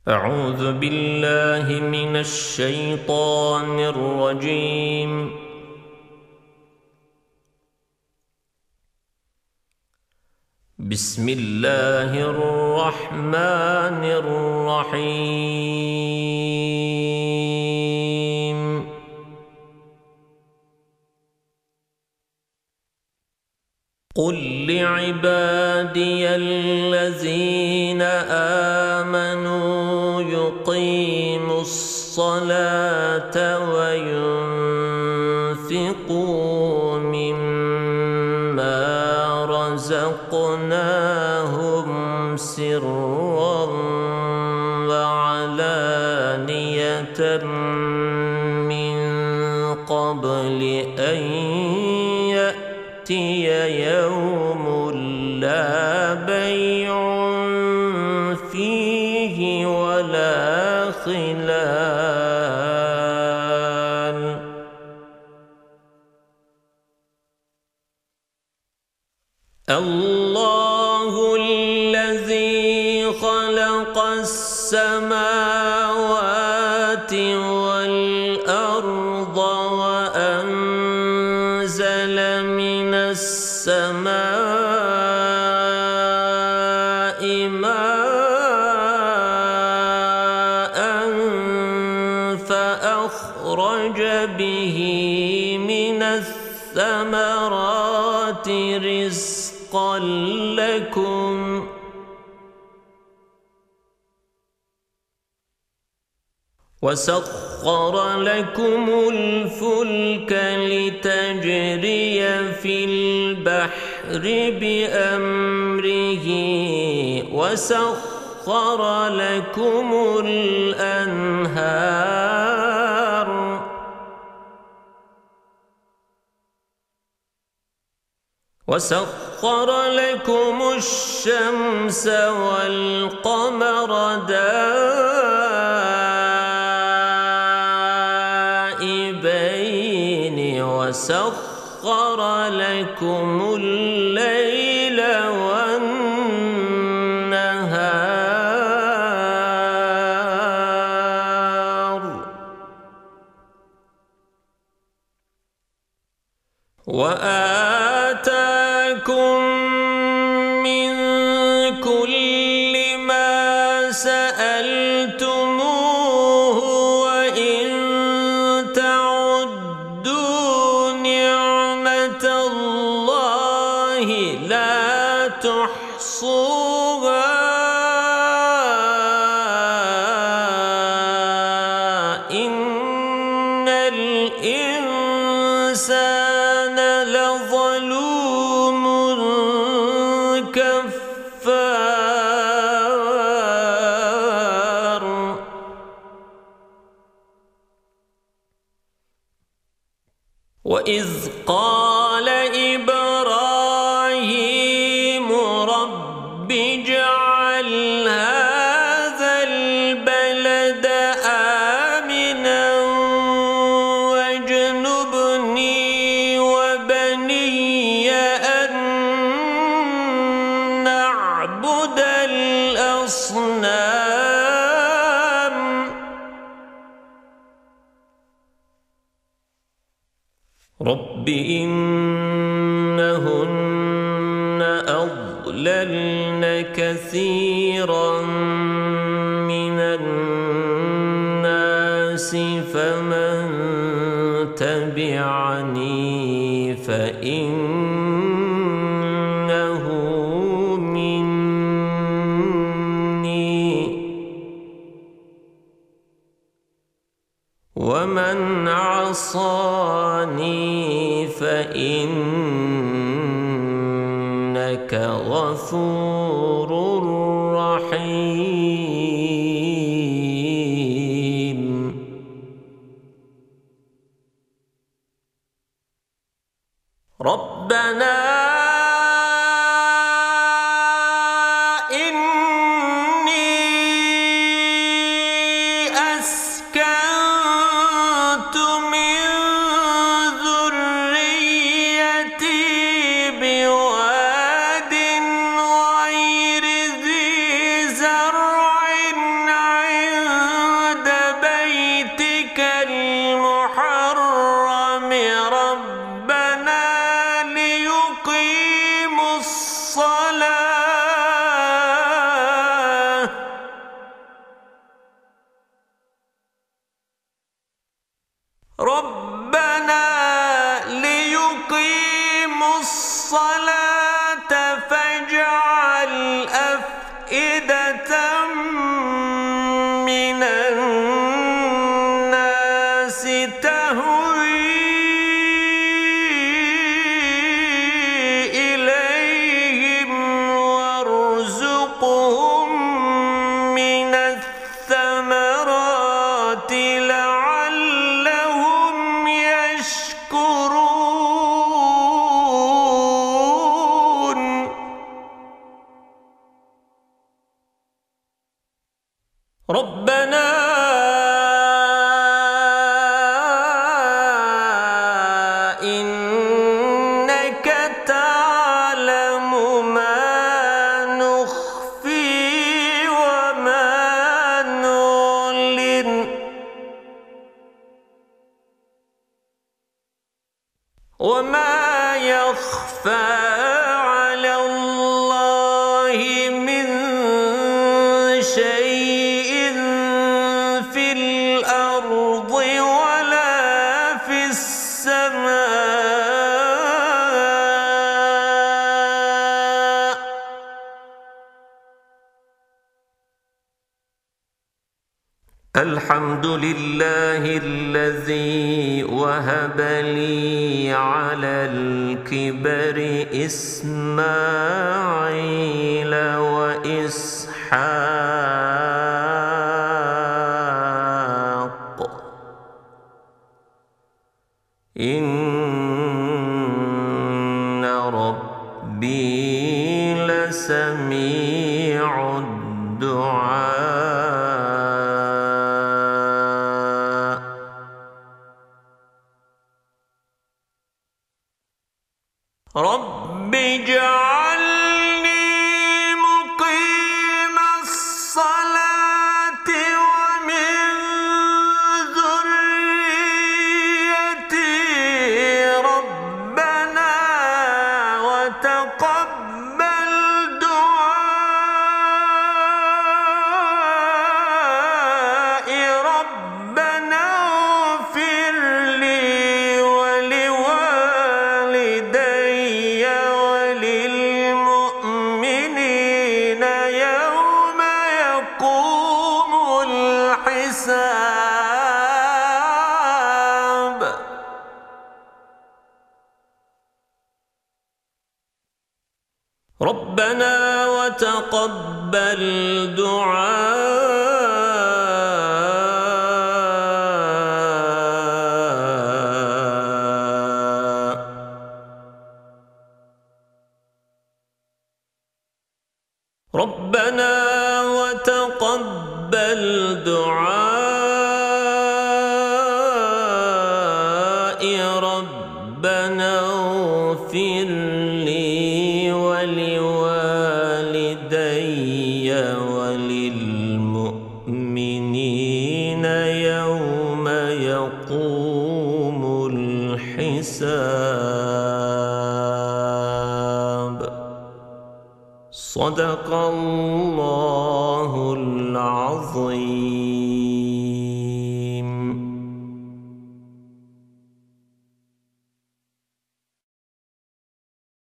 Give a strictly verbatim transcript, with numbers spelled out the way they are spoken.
أعوذ بالله من الشيطان الرجيم. بسم الله الرحمن الرحيم. قل لعبادي الذين آمنوا يقيموا الصلاة وينفقوا مما رزقناهم سرا وعلانية من قبل أن يأتي يوم لا بيع فيه ولا خلال. الله الذي خلق السماوات والأرض وأنزل من السماء ماء فأخرج به من الثمرات رزقا لكم وسخر لكم الفلك لتجري في البحر بأمره وسخر لكم الأنهار وسخر لكم الشمس والقمر دائبين وسخر لكم الليل والنهار وآتاكم من كل ما سألتموه وإن تعدوا نعمة الله لا تحصوها إن الإنسان لظلوم كفار. وإذ قال إبراهيم رب اجعل هذا البلد آمنا واجنبني وبني أن نعبد الأصنام. رب إنهن أضللن كثيرا من الناس فمن تبعني فإنه مني ومن عصاني فإنك غفور رحيم. ربنا بواد غير ذي زرع الصلاة ربنا ليقيموا الصلاة فاجعل أفئدة من الناس تهوي إليهم وارزقهم من الثمرات لعلهم يشكرون ربنا إنك تعلم ما نخفي وما نعلن وما يخفى على الله من شيء في الأرض ولا في السماء الحمد لله الذي وهب لي على الكبر إسماعيل وإسحاق إن ربي لسميع الدعاء رب اجعلني مقيم الصلاة ومن ذريتي ربنا وتقبل دعائي ربنا اغفر لي ولوالدي وللمؤمنين يوم يقوم الحساب ربنا وتقبل دعاء ربنا وتقبل دعائي ربنا اغفر لي ولوالدي وللمؤمنين يوم يقوم الحساب صدق الله